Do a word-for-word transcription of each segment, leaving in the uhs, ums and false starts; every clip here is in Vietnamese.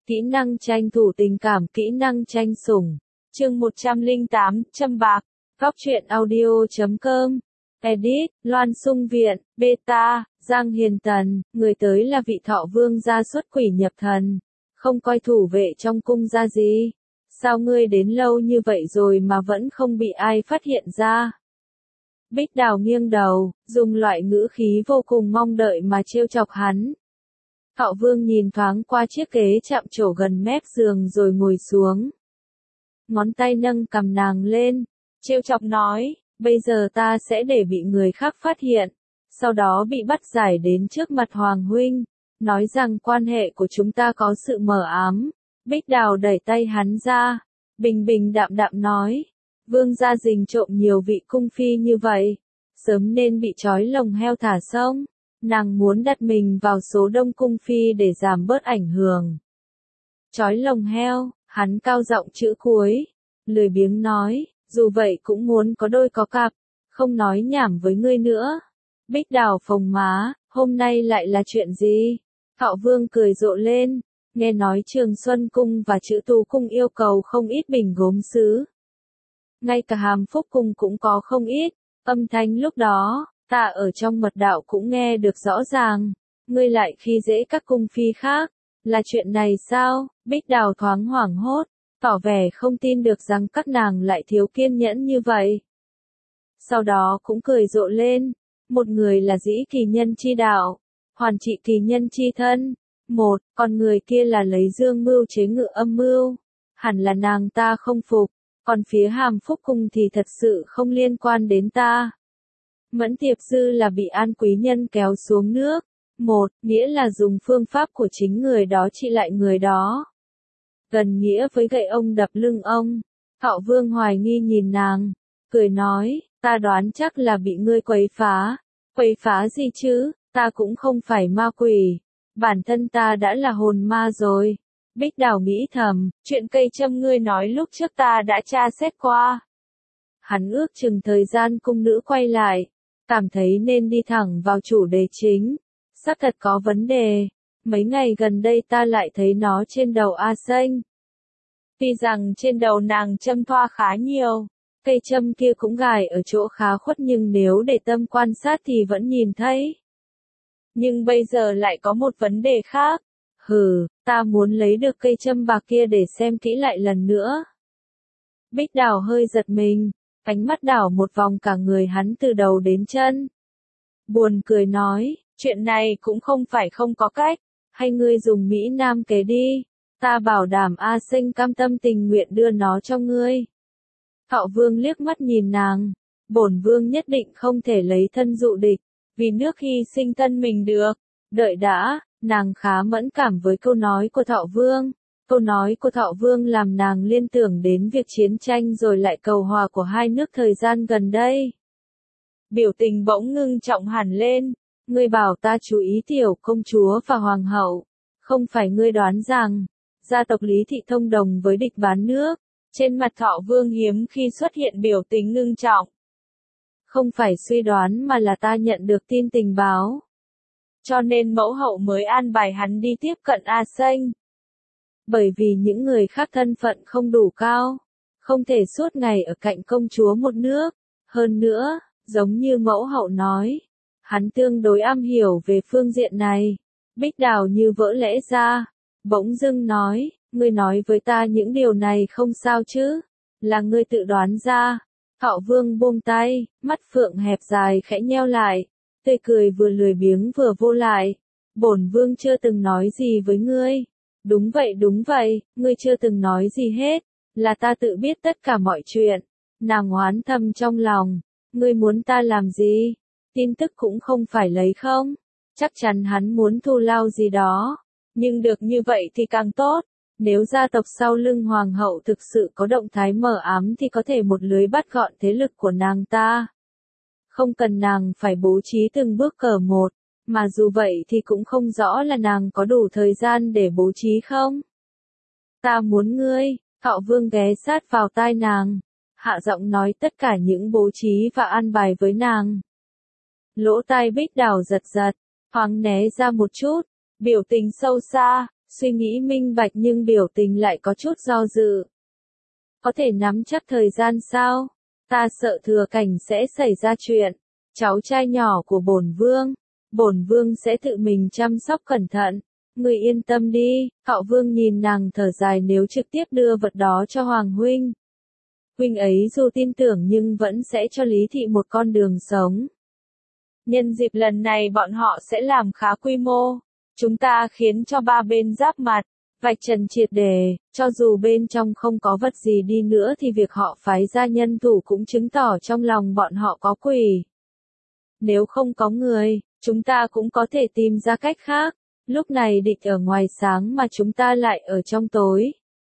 Kỹ năng tranh thủ tình cảm, kỹ năng tranh sủng. Chương một trăm lẻ tám, châm bạc. Góc truyện audio chấm com. Edit, Loan Sung Viện, Beta, Giang Hiền Tần, người tới là vị Thọ Vương gia xuất quỷ nhập thần. Không coi thủ vệ trong cung ra gì. Sao ngươi đến lâu như vậy rồi mà vẫn không bị ai phát hiện ra? Bích Đào nghiêng đầu, dùng loại ngữ khí vô cùng mong đợi mà trêu chọc hắn. Thọ Vương nhìn thoáng qua chiếc ghế chạm trổ gần mép giường rồi ngồi xuống. Ngón tay nâng cầm nàng lên, trêu chọc nói, bây giờ ta sẽ để bị người khác phát hiện, sau đó bị bắt giải đến trước mặt Hoàng huynh, nói rằng quan hệ của chúng ta có sự mờ ám. Bích Đào đẩy tay hắn ra, bình bình đạm đạm nói, Vương gia rình trộm nhiều vị cung phi như vậy, sớm nên bị trói lồng heo thả sông. Nàng muốn đặt mình vào số đông cung phi để giảm bớt ảnh hưởng. Trói lồng heo, hắn cao giọng chữ cuối, lười biếng nói, dù vậy cũng muốn có đôi có cặp, không nói nhảm với ngươi nữa. Bích Đào phồng má, hôm nay lại là chuyện gì? Thọ Vương cười rộ lên, nghe nói Trường Xuân Cung và Chữ Tú Cung yêu cầu không ít bình gốm sứ. Ngay cả Hàm Phúc Cung cũng có không ít, âm thanh lúc đó. Ta ở trong mật đạo cũng nghe được rõ ràng, ngươi lại khi dễ các cung phi khác, là chuyện này sao? Bích Đào thoáng hoảng hốt, tỏ vẻ không tin được rằng các nàng lại thiếu kiên nhẫn như vậy. Sau đó cũng cười rộ lên, một người là dĩ kỳ nhân chi đạo, hoàn trị kỳ nhân chi thân, một, còn người kia là lấy dương mưu chế ngự âm mưu, hẳn là nàng ta không phục, còn phía Hàm Phúc Cung thì thật sự không liên quan đến ta. Mẫn Tiệp Dư là bị An Quý Nhân kéo xuống nước. Một, nghĩa là dùng phương pháp của chính người đó trị lại người đó. Gần nghĩa với gậy ông đập lưng ông. Thọ Vương hoài nghi nhìn nàng, cười nói, ta đoán chắc là bị ngươi quấy phá. Quấy phá gì chứ, ta cũng không phải ma quỷ. Bản thân ta đã là hồn ma rồi. Bích Đào nghĩ thầm, chuyện cây châm ngươi nói lúc trước ta đã tra xét qua. Hắn ước chừng thời gian cung nữ quay lại. Cảm thấy nên đi thẳng vào chủ đề chính. Xác thật có vấn đề. Mấy ngày gần đây ta lại thấy nó trên đầu A Xanh. Tuy rằng trên đầu nàng châm thoa khá nhiều. Cây châm kia cũng gài ở chỗ khá khuất nhưng nếu để tâm quan sát thì vẫn nhìn thấy. Nhưng bây giờ lại có một vấn đề khác. Hừ, ta muốn lấy được cây châm bạc kia để xem kỹ lại lần nữa. Bích Đào hơi giật mình. Ánh mắt đảo một vòng cả người hắn từ đầu đến chân. Buồn cười nói, chuyện này cũng không phải không có cách, hay ngươi dùng Mỹ Nam kế đi, ta bảo đảm A Sinh cam tâm tình nguyện đưa nó cho ngươi. Thọ Vương liếc mắt nhìn nàng, bổn Vương nhất định không thể lấy thân dụ địch, vì nước hy sinh thân mình được, đợi đã, nàng khá mẫn cảm với câu nói của Thọ Vương. Câu nói của Thọ Vương làm nàng liên tưởng đến việc chiến tranh rồi lại cầu hòa của hai nước thời gian gần đây. Biểu tình bỗng ngưng trọng hẳn lên, ngươi bảo ta chú ý tiểu công chúa và hoàng hậu, không phải ngươi đoán rằng, gia tộc Lý Thị thông đồng với địch bán nước, trên mặt Thọ Vương hiếm khi xuất hiện biểu tình ngưng trọng. Không phải suy đoán mà là ta nhận được tin tình báo. Cho nên mẫu hậu mới an bài hắn đi tiếp cận A Xanh. Bởi vì những người khác thân phận không đủ cao, không thể suốt ngày ở cạnh công chúa một nước. Hơn nữa, giống như mẫu hậu nói, hắn tương đối am hiểu về phương diện này. Bích Đào như vỡ lẽ ra, bỗng dưng nói, ngươi nói với ta những điều này không sao chứ, là ngươi tự đoán ra. Thọ Vương buông tay, mắt phượng hẹp dài khẽ nheo lại, tươi cười vừa lười biếng vừa vô lại. Bổn Vương chưa từng nói gì với ngươi. Đúng vậy đúng vậy, ngươi chưa từng nói gì hết, là ta tự biết tất cả mọi chuyện. Nàng oán thầm trong lòng, ngươi muốn ta làm gì? Tin tức cũng không phải lấy không? Chắc chắn hắn muốn thù lao gì đó. Nhưng được như vậy thì càng tốt. Nếu gia tộc sau lưng hoàng hậu thực sự có động thái mờ ám thì có thể một lưới bắt gọn thế lực của nàng ta. Không cần nàng phải bố trí từng bước cờ một. Mà dù vậy thì cũng không rõ là nàng có đủ thời gian để bố trí không? Ta muốn ngươi, Thọ Vương ghé sát vào tai nàng, hạ giọng nói tất cả những bố trí và an bài với nàng. Lỗ tai Bích Đào giật giật, thoáng né ra một chút, biểu tình sâu xa, suy nghĩ minh bạch nhưng biểu tình lại có chút do dự. Có thể nắm chắc thời gian sao? Ta sợ Thừa Cảnh sẽ xảy ra chuyện. Cháu trai nhỏ của bổn vương, bổn vương sẽ tự mình chăm sóc cẩn thận. Người yên tâm đi. Hạo Vương nhìn nàng thở dài, nếu trực tiếp đưa vật đó cho Hoàng huynh, huynh ấy dù tin tưởng nhưng vẫn sẽ cho Lý thị một con đường sống. Nhân dịp lần này bọn họ sẽ làm khá quy mô. Chúng ta khiến cho ba bên giáp mặt, vạch trần triệt để, cho dù bên trong không có vật gì đi nữa thì việc họ phái ra nhân thủ cũng chứng tỏ trong lòng bọn họ có quỷ. Nếu không có người, chúng ta cũng có thể tìm ra cách khác. Lúc này địch ở ngoài sáng mà chúng ta lại ở trong tối.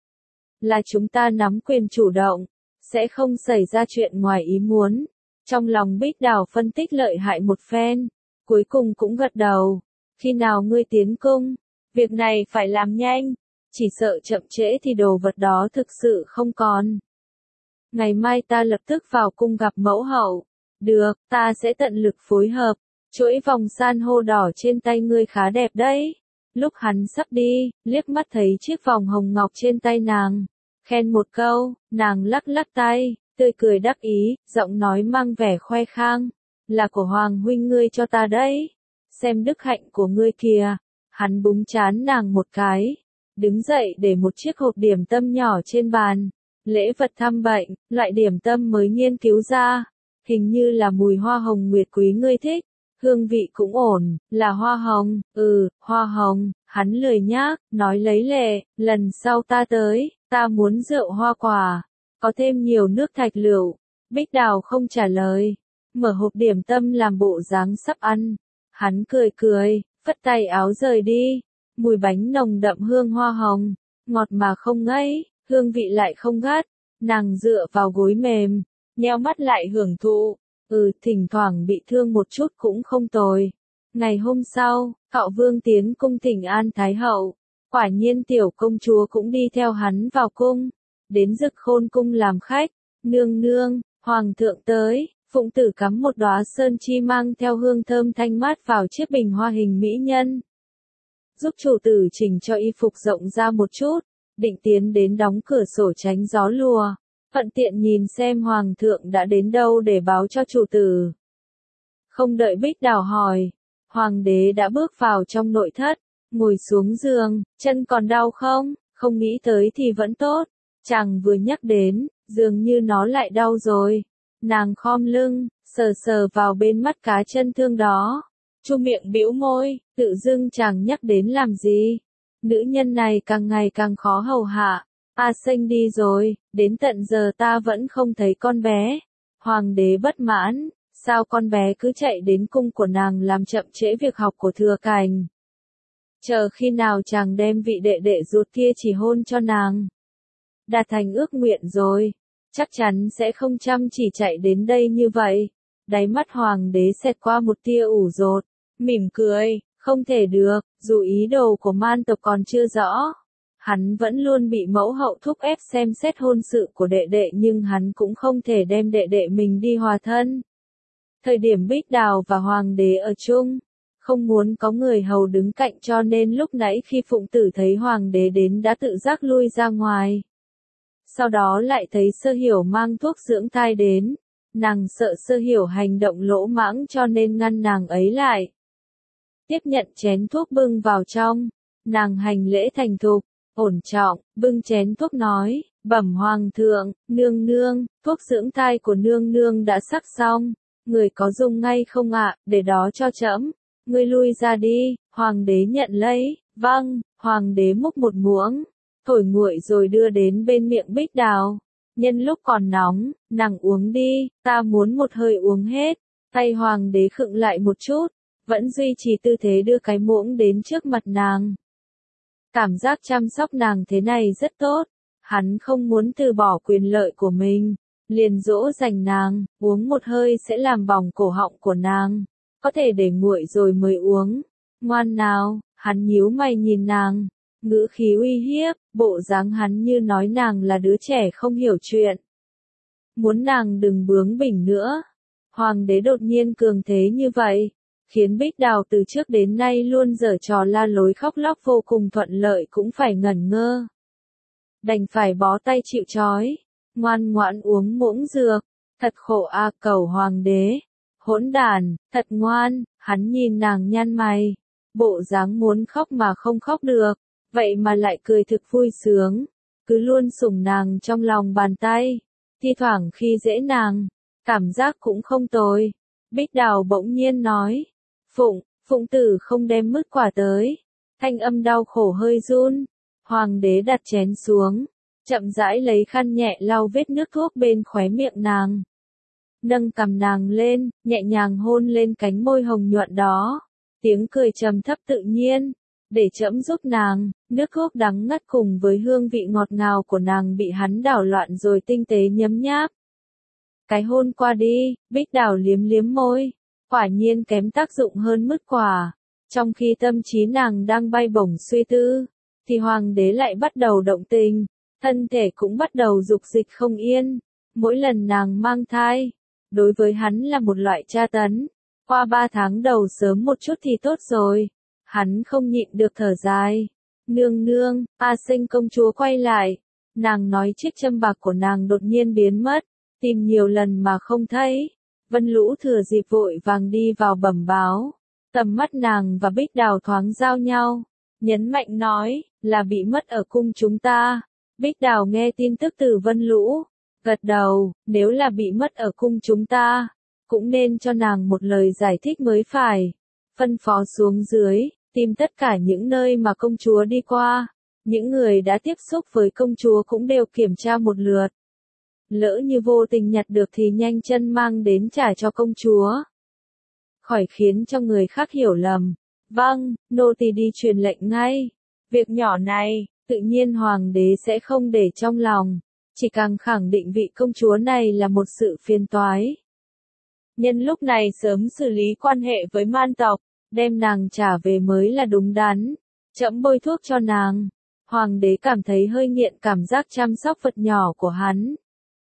Là chúng ta nắm quyền chủ động, sẽ không xảy ra chuyện ngoài ý muốn. Trong lòng Bích Đào phân tích lợi hại một phen, cuối cùng cũng gật đầu. Khi nào ngươi tiến cung? Việc này phải làm nhanh, chỉ sợ chậm trễ thì đồ vật đó thực sự không còn. Ngày mai ta lập tức vào cung gặp mẫu hậu. Được, ta sẽ tận lực phối hợp. Chuỗi vòng san hô đỏ trên tay ngươi khá đẹp đấy. Lúc hắn sắp đi, liếc mắt thấy chiếc vòng hồng ngọc trên tay nàng. Khen một câu, nàng lắc lắc tay, tươi cười đắc ý, giọng nói mang vẻ khoe khang. Là của Hoàng huynh ngươi cho ta đấy. Xem đức hạnh của ngươi kìa. Hắn búng trán nàng một cái. Đứng dậy để một chiếc hộp điểm tâm nhỏ trên bàn. Lễ vật thăm bệnh, loại điểm tâm mới nghiên cứu ra. Hình như là mùi hoa hồng nguyệt quý ngươi thích. Hương vị cũng ổn, là hoa hồng, ừ, hoa hồng, hắn lười nhác, nói lấy lệ, lần sau ta tới, ta muốn rượu hoa quả, có thêm nhiều nước thạch lựu. Bích Đào không trả lời, mở hộp điểm tâm làm bộ dáng sắp ăn. Hắn cười cười, phất tay áo rời đi, mùi bánh nồng đậm hương hoa hồng, ngọt mà không ngấy, hương vị lại không gắt. Nàng dựa vào gối mềm, nheo mắt lại hưởng thụ. Ừ, thỉnh thoảng bị thương một chút cũng không tồi. Ngày hôm sau, Hạo Vương tiến cung thỉnh an Thái hậu. Quả nhiên tiểu công chúa cũng đi theo hắn vào cung. Đến Dực Khôn cung làm khách. Nương nương, hoàng thượng tới. Phụng tử cắm một đóa sơn chi mang theo hương thơm thanh mát vào chiếc bình hoa hình mỹ nhân. Giúp chủ tử chỉnh cho y phục rộng ra một chút. Định tiến đến đóng cửa sổ tránh gió lùa. Thuận tiện nhìn xem hoàng thượng đã đến đâu để báo cho chủ tử. Không đợi Bích Đào hỏi, hoàng đế đã bước vào trong nội thất, ngồi xuống giường, chân còn đau không? Không nghĩ tới thì vẫn tốt. Chàng vừa nhắc đến, dường như nó lại đau rồi. Nàng khom lưng, sờ sờ vào bên mắt cá chân thương đó. Chu miệng bĩu môi, tự dưng chàng nhắc đến làm gì? Nữ nhân này càng ngày càng khó hầu hạ. A Sinh đi rồi, đến tận giờ ta vẫn không thấy con bé. Hoàng đế bất mãn, sao con bé cứ chạy đến cung của nàng làm chậm trễ việc học của Thừa Cảnh. Chờ khi nào chàng đem vị đệ đệ ruột kia chỉ hôn cho nàng. Đạt thành ước nguyện rồi, chắc chắn sẽ không chăm chỉ chạy đến đây như vậy. Đáy mắt hoàng đế xẹt qua một tia ủ dột, mỉm cười, không thể được, dù ý đồ của man tộc còn chưa rõ. Hắn vẫn luôn bị mẫu hậu thúc ép xem xét hôn sự của đệ đệ nhưng hắn cũng không thể đem đệ đệ mình đi hòa thân. Thời điểm Bích Đào và Hoàng đế ở chung, không muốn có người hầu đứng cạnh cho nên lúc nãy khi Phụng Tử thấy Hoàng đế đến đã tự giác lui ra ngoài. Sau đó lại thấy Sơ Hiểu mang thuốc dưỡng thai đến, nàng sợ Sơ Hiểu hành động lỗ mãng cho nên ngăn nàng ấy lại. Tiếp nhận chén thuốc bưng vào trong, nàng hành lễ thành thục. Ổn trọng, bưng chén thuốc nói, bẩm hoàng thượng, nương nương, thuốc dưỡng thai của nương nương đã sắc xong, người có dùng ngay không ạ, để đó cho trẫm. Ngươi lui ra đi. Hoàng đế nhận lấy, vâng, hoàng đế múc một muỗng, thổi nguội rồi đưa đến bên miệng Bích Đào. Nhân lúc còn nóng, nàng uống đi, ta muốn một hơi uống hết. Tay hoàng đế khựng lại một chút, vẫn duy trì tư thế đưa cái muỗng đến trước mặt nàng. Cảm giác chăm sóc nàng thế này rất tốt, hắn không muốn từ bỏ quyền lợi của mình, liền dỗ dành nàng, uống một hơi sẽ làm bỏng cổ họng của nàng, có thể để nguội rồi mới uống. Ngoan nào, hắn nhíu mày nhìn nàng, ngữ khí uy hiếp, bộ dáng hắn như nói nàng là đứa trẻ không hiểu chuyện. Muốn nàng đừng bướng bỉnh nữa. Hoàng đế đột nhiên cường thế như vậy, khiến Bích Đào từ trước đến nay luôn giở trò la lối khóc lóc vô cùng thuận lợi cũng phải ngẩn ngơ. Đành phải bó tay chịu trói, ngoan ngoãn uống muỗng dược, thật khổ a Cẩu Hoàng đế. Hỗn đàn, thật ngoan, hắn nhìn nàng nhăn mày, bộ dáng muốn khóc mà không khóc được, vậy mà lại cười thực vui sướng, cứ luôn sủng nàng trong lòng bàn tay, thi thoảng khi dễ nàng, cảm giác cũng không tồi. Bích Đào bỗng nhiên nói, Phụng, Phụng tử không đem mứt quả tới, thanh âm đau khổ hơi run. Hoàng đế đặt chén xuống, chậm rãi lấy khăn nhẹ lau vết nước thuốc bên khóe miệng nàng. Nâng cằm nàng lên, nhẹ nhàng hôn lên cánh môi hồng nhuận đó. Tiếng cười trầm thấp tự nhiên, để trẫm giúp nàng, nước thuốc đắng ngắt cùng với hương vị ngọt ngào của nàng bị hắn đảo loạn rồi tinh tế nhấm nháp. Cái hôn qua đi, Bích Đào liếm liếm môi, quả nhiên kém tác dụng hơn mứt quả. Trong khi tâm trí nàng đang bay bổng suy tư, thì hoàng đế lại bắt đầu động tình, thân thể cũng bắt đầu dục dịch không yên. Mỗi lần nàng mang thai, đối với hắn là một loại tra tấn. Qua ba tháng đầu sớm một chút thì tốt rồi. Hắn không nhịn được thở dài. Nương nương, A Sinh công chúa quay lại. Nàng nói chiếc châm bạc của nàng đột nhiên biến mất. Tìm nhiều lần mà không thấy. Vân Lũ thừa dịp vội vàng đi vào bẩm báo. Tầm mắt nàng và Bích Đào thoáng giao nhau. Nhấn mạnh nói, là bị mất ở cung chúng ta. Bích Đào nghe tin tức từ Vân Lũ. Gật đầu, nếu là bị mất ở cung chúng ta, cũng nên cho nàng một lời giải thích mới phải. Phân phó xuống dưới, tìm tất cả những nơi mà công chúa đi qua. Những người đã tiếp xúc với công chúa cũng đều kiểm tra một lượt. Lỡ như vô tình nhặt được thì nhanh chân mang đến trả cho công chúa. Khỏi khiến cho người khác hiểu lầm. Vâng, nô tỳ đi truyền lệnh ngay. Việc nhỏ này, tự nhiên hoàng đế sẽ không để trong lòng. Chỉ càng khẳng định vị công chúa này là một sự phiền toái. Nhân lúc này sớm xử lý quan hệ với man tộc, đem nàng trả về mới là đúng đắn. Trẫm bôi thuốc cho nàng. Hoàng đế cảm thấy hơi nghiện cảm giác chăm sóc vật nhỏ của hắn.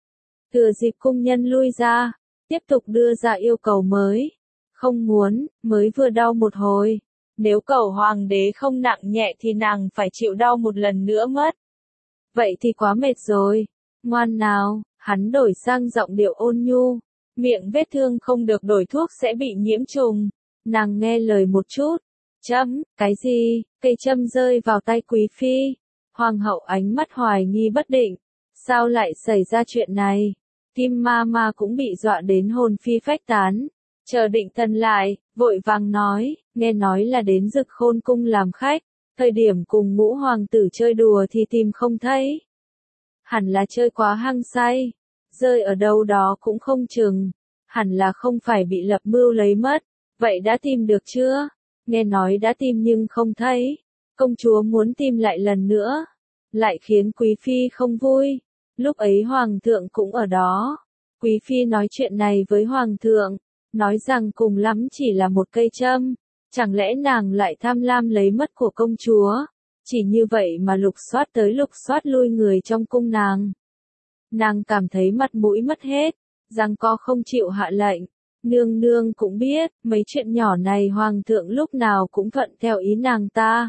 Thừa dịp cung nhân lui ra, tiếp tục đưa ra yêu cầu mới. Không muốn, mới vừa đau một hồi. Nếu cầu hoàng đế không nặng nhẹ thì nàng phải chịu đau một lần nữa mất. Vậy thì quá mệt rồi. Ngoan nào, hắn đổi sang giọng điệu ôn nhu. Miệng vết thương không được đổi thuốc sẽ bị nhiễm trùng. Nàng nghe lời một chút. Chấm, cái gì? Cây châm rơi vào tay quý phi. Hoàng hậu ánh mắt hoài nghi bất định. Sao lại xảy ra chuyện này? Kim ma ma cũng bị dọa đến hồn phi phách tán. Chờ định thần lại, vội vàng nói, nghe nói là đến Dực Khôn cung làm khách. Thời điểm cùng ngũ hoàng tử chơi đùa thì tìm không thấy. Hẳn là chơi quá hăng say, rơi ở đâu đó cũng không chừng, hẳn là không phải bị lập mưu lấy mất, vậy đã tìm được chưa? Nghe nói đã tìm nhưng không thấy, công chúa muốn tìm lại lần nữa, lại khiến quý phi không vui, lúc ấy hoàng thượng cũng ở đó, quý phi nói chuyện này với hoàng thượng, nói rằng cùng lắm chỉ là một cây châm, chẳng lẽ nàng lại tham lam lấy mất của công chúa? Chỉ như vậy mà lục soát tới lục soát lui người trong cung nàng. Nàng cảm thấy mặt mũi mất hết, giằng co không chịu hạ lệnh. Nương nương cũng biết, mấy chuyện nhỏ này hoàng thượng lúc nào cũng thuận theo ý nàng ta.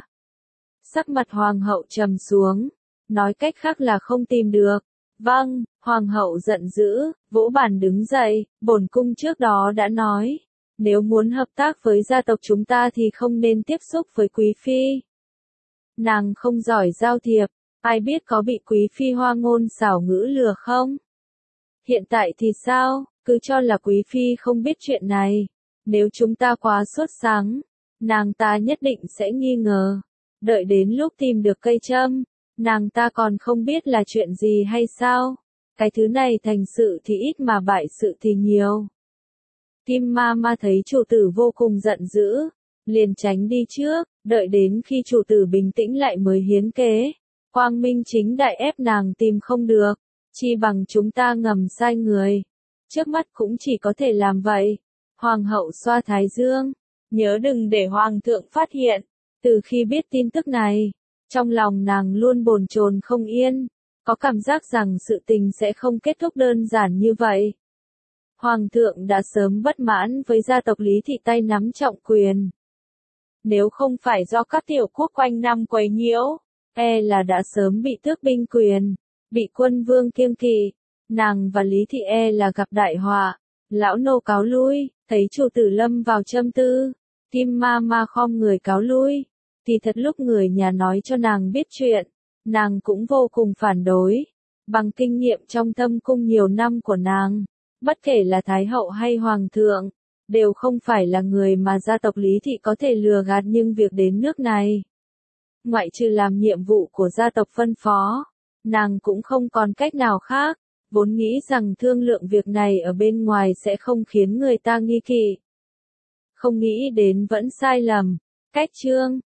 Sắc mặt hoàng hậu trầm xuống, nói cách khác là không tìm được. Vâng, hoàng hậu giận dữ, vỗ bàn đứng dậy, bổn cung trước đó đã nói. Nếu muốn hợp tác với gia tộc chúng ta thì không nên tiếp xúc với quý phi. Nàng không giỏi giao thiệp, ai biết có bị quý phi hoa ngôn xảo ngữ lừa không? Hiện tại thì sao, cứ cho là quý phi không biết chuyện này. Nếu chúng ta quá sốt sáng, nàng ta nhất định sẽ nghi ngờ. Đợi đến lúc tìm được cây châm, nàng ta còn không biết là chuyện gì hay sao? Cái thứ này thành sự thì ít mà bại sự thì nhiều. Kim ma ma thấy chủ tử vô cùng giận dữ, liền tránh đi trước, đợi đến khi chủ tử bình tĩnh lại mới hiến kế. Quang minh chính đại ép nàng tìm không được, chi bằng chúng ta ngầm sai người. Trước mắt cũng chỉ có thể làm vậy. Hoàng hậu xoa thái dương, nhớ đừng để hoàng thượng phát hiện. Từ khi biết tin tức này, trong lòng nàng luôn bồn chồn không yên, có cảm giác rằng sự tình sẽ không kết thúc đơn giản như vậy. Hoàng thượng đã sớm bất mãn với gia tộc Lý Thị tay nắm trọng quyền. Nếu không phải do các tiểu quốc quanh năm quấy nhiễu, e là đã sớm bị tước binh quyền, bị quân vương kiêng kỵ. Nàng và Lý Thị e là gặp đại họa. Lão nô cáo lui, thấy chủ tử lâm vào châm tư. Kim ma ma khom người cáo lui. Thì thật lúc người nhà nói cho nàng biết chuyện, nàng cũng vô cùng phản đối. Bằng kinh nghiệm trong thâm cung nhiều năm của nàng, bất kể là Thái hậu hay Hoàng thượng, đều không phải là người mà gia tộc Lý Thị có thể lừa gạt, nhưng việc đến nước này, ngoại trừ làm nhiệm vụ của gia tộc phân phó, nàng cũng không còn cách nào khác. Vốn nghĩ rằng thương lượng việc này ở bên ngoài sẽ không khiến người ta nghi kỵ. Không nghĩ đến vẫn sai lầm. Cách chương